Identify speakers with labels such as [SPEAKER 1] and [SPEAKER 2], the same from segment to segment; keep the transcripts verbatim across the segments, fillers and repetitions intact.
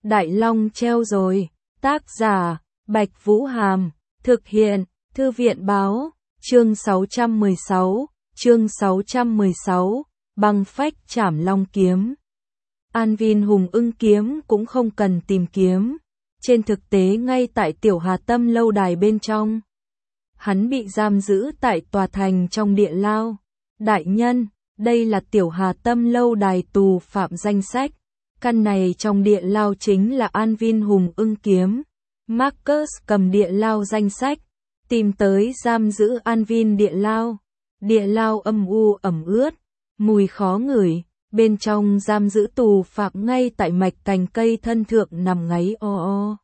[SPEAKER 1] Đại Long treo rồi. Tác giả, Bạch Vũ Hàm. Thực hiện, Thư viện Báo. Chương sáu trăm mười sáu. Chương sáu trăm mười sáu. Băng phách trảm long kiếm. An Vin Hùng Ưng kiếm cũng không cần tìm kiếm. Trên thực tế ngay tại Tiểu Hà Tâm lâu đài bên trong. Hắn bị giam giữ tại tòa thành trong địa lao. Đại nhân, đây là Tiểu Hà Tâm lâu đài tù phạm danh sách. Căn này trong địa lao chính là An Vin Hùng Ưng kiếm. Marcus cầm địa lao danh sách, tìm tới giam giữ An Vin địa lao. Địa lao âm u ẩm ướt, mùi khó ngửi, bên trong giam giữ tù phạm ngay tại mạch cành cây thân thượng nằm ngáy o o.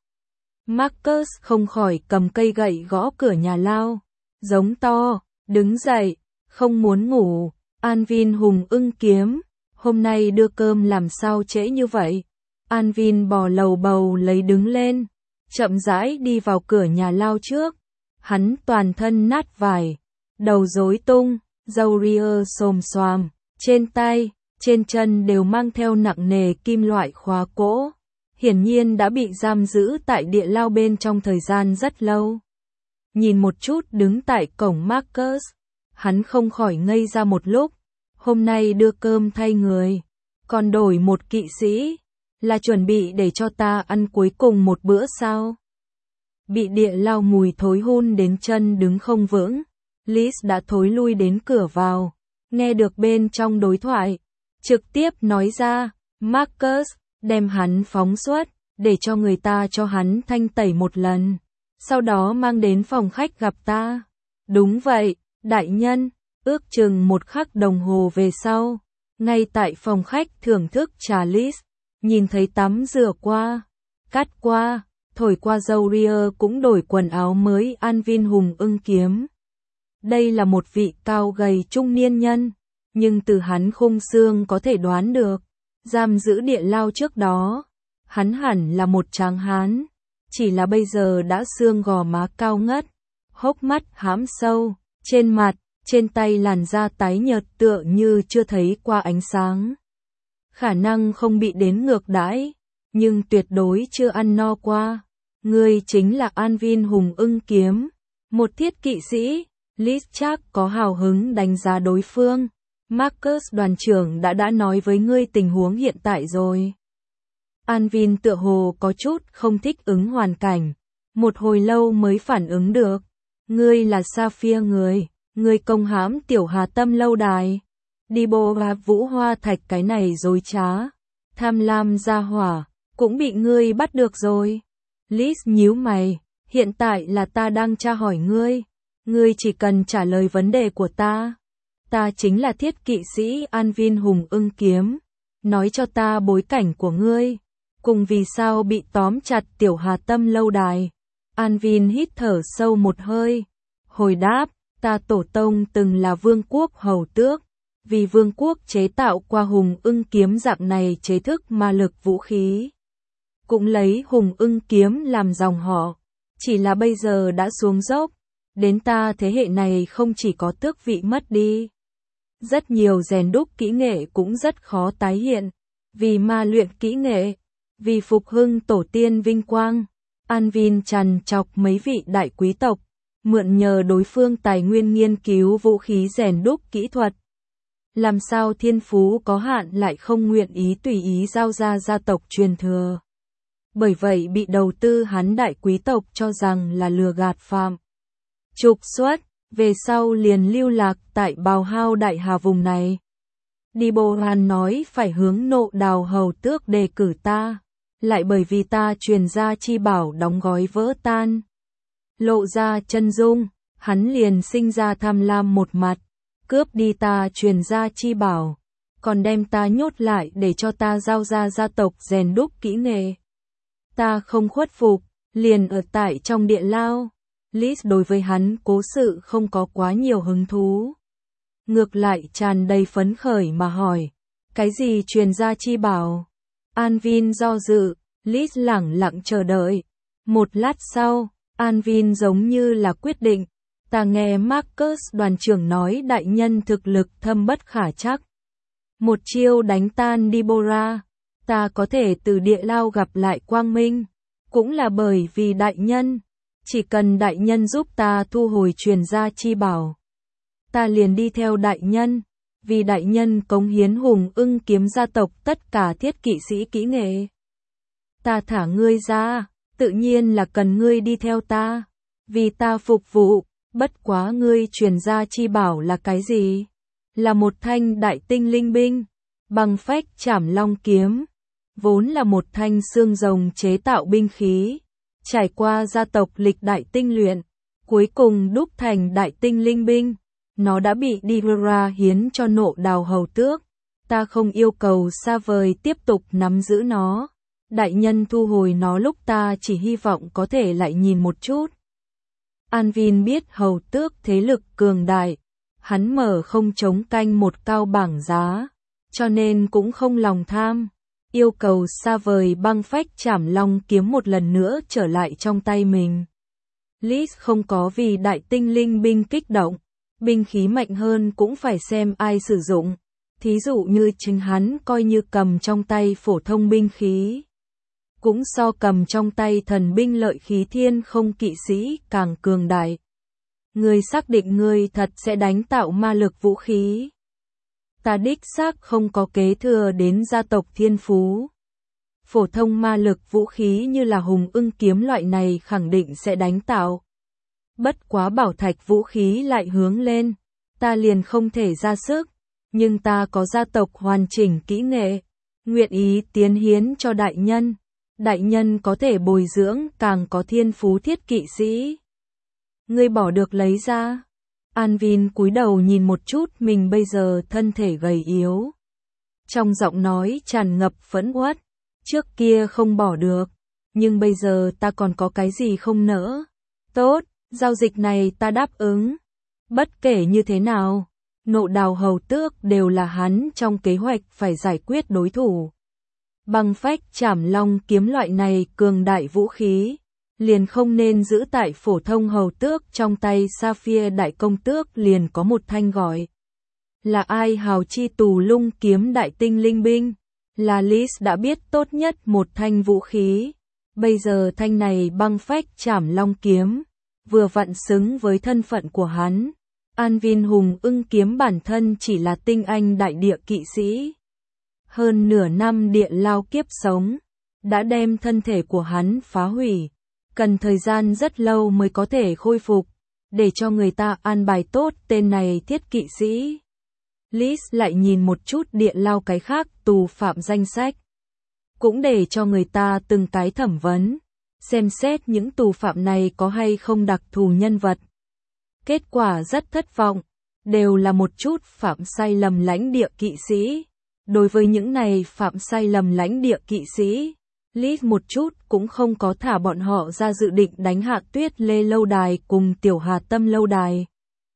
[SPEAKER 1] Marcus không khỏi cầm cây gậy gõ cửa nhà lao, giống to, đứng dậy, không muốn ngủ. An Vin Hùng Ưng kiếm, hôm nay đưa cơm làm sao trễ như vậy? An Vin bò lầu bầu lấy đứng lên, chậm rãi đi vào cửa nhà lao trước. Hắn toàn thân nát vải, đầu rối tung, râu ria xồm xoàm, trên tay, trên chân đều mang theo nặng nề kim loại khóa cỗ. Hiển nhiên đã bị giam giữ tại địa lao bên trong thời gian rất lâu. Nhìn một chút đứng tại cổng Marcus, hắn không khỏi ngây ra một lúc. Hôm nay đưa cơm thay người, còn đổi một kỵ sĩ, là chuẩn bị để cho ta ăn cuối cùng một bữa sao? Bị địa lao mùi thối hun đến chân đứng không vững, Liz đã thối lui đến cửa vào, nghe được bên trong đối thoại, trực tiếp nói ra, Marcus, đem hắn phóng xuất, để cho người ta cho hắn thanh tẩy một lần, sau đó mang đến phòng khách gặp ta. Đúng vậy, đại nhân. Ước chừng một khắc đồng hồ về sau, ngay tại phòng khách thưởng thức trà, Liz nhìn thấy tắm rửa qua, cắt qua, thổi qua râu ria cũng đổi quần áo mới An Vin Hùng Ưng kiếm. Đây là một vị cao gầy trung niên nhân, nhưng từ hắn khung xương có thể đoán được, giam giữ địa lao trước đó, hắn hẳn là một tráng hán, chỉ là bây giờ đã xương gò má cao ngất, hốc mắt hãm sâu, trên mặt, trên tay làn da tái nhợt tựa như chưa thấy qua ánh sáng. Khả năng không bị đến ngược đãi, nhưng tuyệt đối chưa ăn no qua. Ngươi chính là An Vin Hùng Ưng kiếm, một thiết kỵ sĩ. Liz chắc có hào hứng đánh giá đối phương. Marcus đoàn trưởng đã đã nói với ngươi tình huống hiện tại rồi. An Vin tựa hồ có chút không thích ứng hoàn cảnh, một hồi lâu mới phản ứng được. Ngươi là Sapphire người. Người công hãm Tiểu Hà Tâm lâu đài, đi bộ và Vũ Hoa Thạch cái này dối trá, tham lam gia hỏa, cũng bị ngươi bắt được rồi. Liz nhíu mày, hiện tại là ta đang tra hỏi ngươi, ngươi chỉ cần trả lời vấn đề của ta. Ta chính là thiết kỵ sĩ An Vin Hùng Ưng kiếm, nói cho ta bối cảnh của ngươi, cùng vì sao bị tóm chặt Tiểu Hà Tâm lâu đài. An Vin hít thở sâu một hơi, hồi đáp. Ta tổ tông từng là vương quốc hầu tước, vì vương quốc chế tạo qua Hùng Ưng kiếm dạng này chế thức ma lực vũ khí. Cũng lấy Hùng Ưng kiếm làm dòng họ, chỉ là bây giờ đã xuống dốc, đến ta thế hệ này không chỉ có tước vị mất đi. Rất nhiều rèn đúc kỹ nghệ cũng rất khó tái hiện, vì ma luyện kỹ nghệ, vì phục hưng tổ tiên vinh quang. An Vin trằn trọc mấy vị đại quý tộc, mượn nhờ đối phương tài nguyên nghiên cứu vũ khí rèn đúc kỹ thuật. Làm sao thiên phú có hạn lại không nguyện ý tùy ý giao ra gia tộc truyền thừa. Bởi vậy bị đầu tư hắn đại quý tộc cho rằng là lừa gạt phạm. Trục xuất, về sau liền lưu lạc tại Bào Hao Đại Hà vùng này. Đi Bồ Hàn nói phải hướng Nộ Đào hầu tước đề cử ta, lại bởi vì ta truyền gia chi bảo đóng gói vỡ tan. Lộ ra chân dung, hắn liền sinh ra tham lam một mặt, cướp đi ta truyền gia chi bảo, còn đem ta nhốt lại để cho ta giao ra gia tộc rèn đúc kỹ nghệ. Ta không khuất phục, liền ở tại trong địa lao. Liz đối với hắn cố sự không có quá nhiều hứng thú, ngược lại tràn đầy phấn khởi mà hỏi, cái gì truyền gia chi bảo? An Vin do dự, Liz lẳng lặng chờ đợi. Một lát sau, An Vin giống như là quyết định, ta nghe Marcus đoàn trưởng nói đại nhân thực lực thâm bất khả trắc. Một chiêu đánh tan Deborah, ta có thể từ địa lao gặp lại quang minh, cũng là bởi vì đại nhân. Chỉ cần đại nhân giúp ta thu hồi truyền gia chi bảo, ta liền đi theo đại nhân, vì đại nhân cống hiến Hùng Ưng Kiếm gia tộc tất cả thiết kỵ sĩ kỹ nghệ. Ta thả ngươi ra, tự nhiên là cần ngươi đi theo ta, vì ta phục vụ, bất quá ngươi truyền gia chi bảo là cái gì? Là một thanh đại tinh linh binh, băng phách trảm long kiếm, vốn là một thanh xương rồng chế tạo binh khí, trải qua gia tộc lịch đại tinh luyện, cuối cùng đúc thành đại tinh linh binh. Nó đã bị Divera hiến cho Nộ Đào hầu tước, ta không yêu cầu xa vời tiếp tục nắm giữ nó. Đại nhân thu hồi nó lúc ta chỉ hy vọng có thể lại nhìn một chút. Anvin biết hầu tước thế lực cường đại, hắn mở không chống canh một cao bảng giá, cho nên cũng không lòng tham, yêu cầu xa vời băng phách trảm long kiếm một lần nữa trở lại trong tay mình. Lis không có vì đại tinh linh binh kích động, binh khí mạnh hơn cũng phải xem ai sử dụng, thí dụ như chính hắn coi như cầm trong tay phổ thông binh khí, cũng so cầm trong tay thần binh lợi khí thiên không kỵ sĩ càng cường đại. Ngươi xác định ngươi thật sẽ đánh tạo ma lực vũ khí? Ta đích xác không có kế thừa đến gia tộc thiên phú. Phổ thông ma lực vũ khí như là Hùng Ưng Kiếm loại này khẳng định sẽ đánh tạo. Bất quá bảo thạch vũ khí lại hướng lên, ta liền không thể ra sức, nhưng ta có gia tộc hoàn chỉnh kỹ nghệ, nguyện ý tiến hiến cho đại nhân. Đại nhân có thể bồi dưỡng càng có thiên phú thiết kỵ sĩ. Ngươi bỏ được lấy ra. Anvin cúi đầu nhìn một chút mình bây giờ thân thể gầy yếu. Trong giọng nói tràn ngập phẫn uất. Trước kia không bỏ được, nhưng bây giờ ta còn có cái gì không nỡ. Tốt, giao dịch này ta đáp ứng. Bất kể như thế nào, Nộ Đào hầu tước đều là hắn trong kế hoạch phải giải quyết đối thủ. Băng phách trảm long kiếm loại này cường đại vũ khí, liền không nên giữ tại phổ thông hầu tước trong tay. Sapphire đại công tước liền có một thanh gọi là ai hào chi tù lung kiếm đại tinh linh binh, là Lis đã biết tốt nhất một thanh vũ khí. Bây giờ thanh này băng phách trảm long kiếm, vừa vặn xứng với thân phận của hắn. Anvin Hùng Ưng Kiếm bản thân chỉ là tinh anh đại địa kỵ sĩ. Hơn nửa năm địa lao kiếp sống, đã đem thân thể của hắn phá hủy, cần thời gian rất lâu mới có thể khôi phục, để cho người ta an bài tốt tên này thiết kỵ sĩ. Lis lại nhìn một chút địa lao cái khác tù phạm danh sách, cũng để cho người ta từng cái thẩm vấn, xem xét những tù phạm này có hay không đặc thù nhân vật. Kết quả rất thất vọng, đều là một chút phạm sai lầm lãnh địa kỵ sĩ. Đối với những này phạm sai lầm lãnh địa kỵ sĩ, Lis một chút cũng không có thả bọn họ ra dự định đánh Hạ Tuyết Lê lâu đài cùng Tiểu Hà Tâm lâu đài.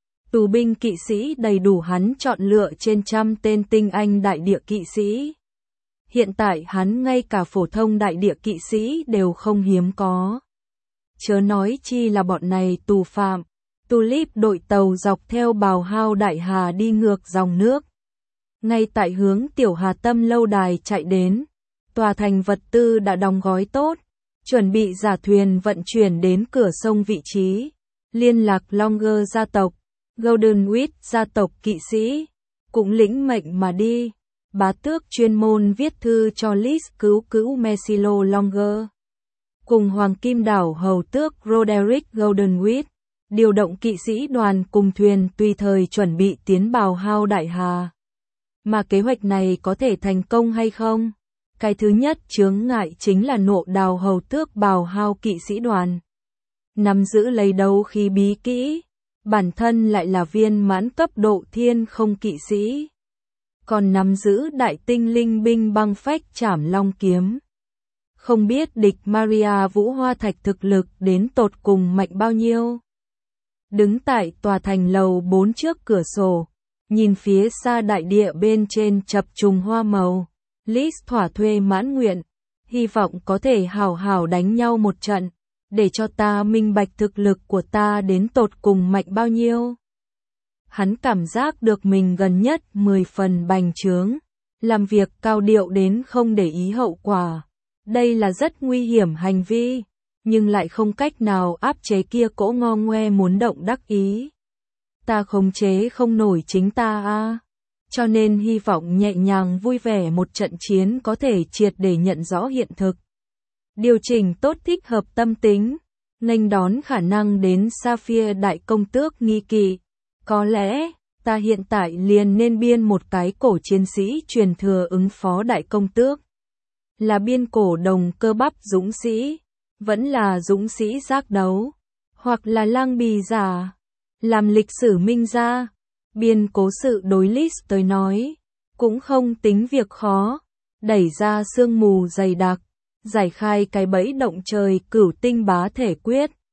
[SPEAKER 1] Tù binh kỵ sĩ đầy đủ hắn chọn lựa trên trăm tên tinh anh đại địa kỵ sĩ. Hiện tại hắn ngay cả phổ thông đại địa kỵ sĩ đều không hiếm có. Chớ nói chi là bọn này tù phạm. Tulip đội tàu dọc theo Bào Hao Đại Hà đi ngược dòng nước. Ngay tại hướng Tiểu Hà Tâm lâu đài chạy đến, tòa thành vật tư đã đóng gói tốt, chuẩn bị giả thuyền vận chuyển đến cửa sông vị trí. Liên lạc Longer gia tộc, Golden Wheat gia tộc kỵ sĩ, cũng lĩnh mệnh mà đi. Bá tước chuyên môn viết thư cho Lis cứu cứu Mesilo Longer. Cùng Hoàng Kim Đảo hầu tước Roderick Golden Wheat, điều động kỵ sĩ đoàn cùng thuyền tùy thời chuẩn bị tiến Bào Hao Đại Hà. Mà kế hoạch này có thể thành công hay không? Cái thứ nhất chướng ngại chính là Nộ Đào hầu tước Bào Hao kỵ sĩ đoàn. Nắm giữ lấy đấu khí bí kỹ, bản thân lại là viên mãn cấp độ thiên không kỵ sĩ. Còn nắm giữ đại tinh linh binh băng phách trảm long kiếm. Không biết địch Maria Vũ Hoa Thạch thực lực đến tột cùng mạnh bao nhiêu. Đứng tại tòa thành lầu bốn trước cửa sổ, nhìn phía xa đại địa bên trên chập trùng hoa màu, Lis thỏa thuê mãn nguyện, hy vọng có thể hào hào đánh nhau một trận, để cho ta minh bạch thực lực của ta đến tột cùng mạnh bao nhiêu. Hắn cảm giác được mình gần nhất mười phần bành trướng, làm việc cao điệu đến không để ý hậu quả. Đây là rất nguy hiểm hành vi, nhưng lại không cách nào áp chế kia cỗ ngo ngoe muốn động đắc ý. Ta khống chế không nổi chính ta a. Cho nên hy vọng nhẹ nhàng vui vẻ một trận chiến có thể triệt để nhận rõ hiện thực. Điều chỉnh tốt thích hợp tâm tính, nghênh đón khả năng đến Sapphire đại công tước nghi kỵ. Có lẽ, ta hiện tại liền nên biên một cái cổ chiến sĩ truyền thừa ứng phó đại công tước. Là biên cổ đồng cơ bắp dũng sĩ, vẫn là dũng sĩ giác đấu, hoặc là lang bì giả. Làm lịch sử minh ra, biên cố sự đối list tới nói, cũng không tính việc khó, đẩy ra sương mù dày đặc, giải khai cái bẫy động trời cửu tinh bá thể quyết.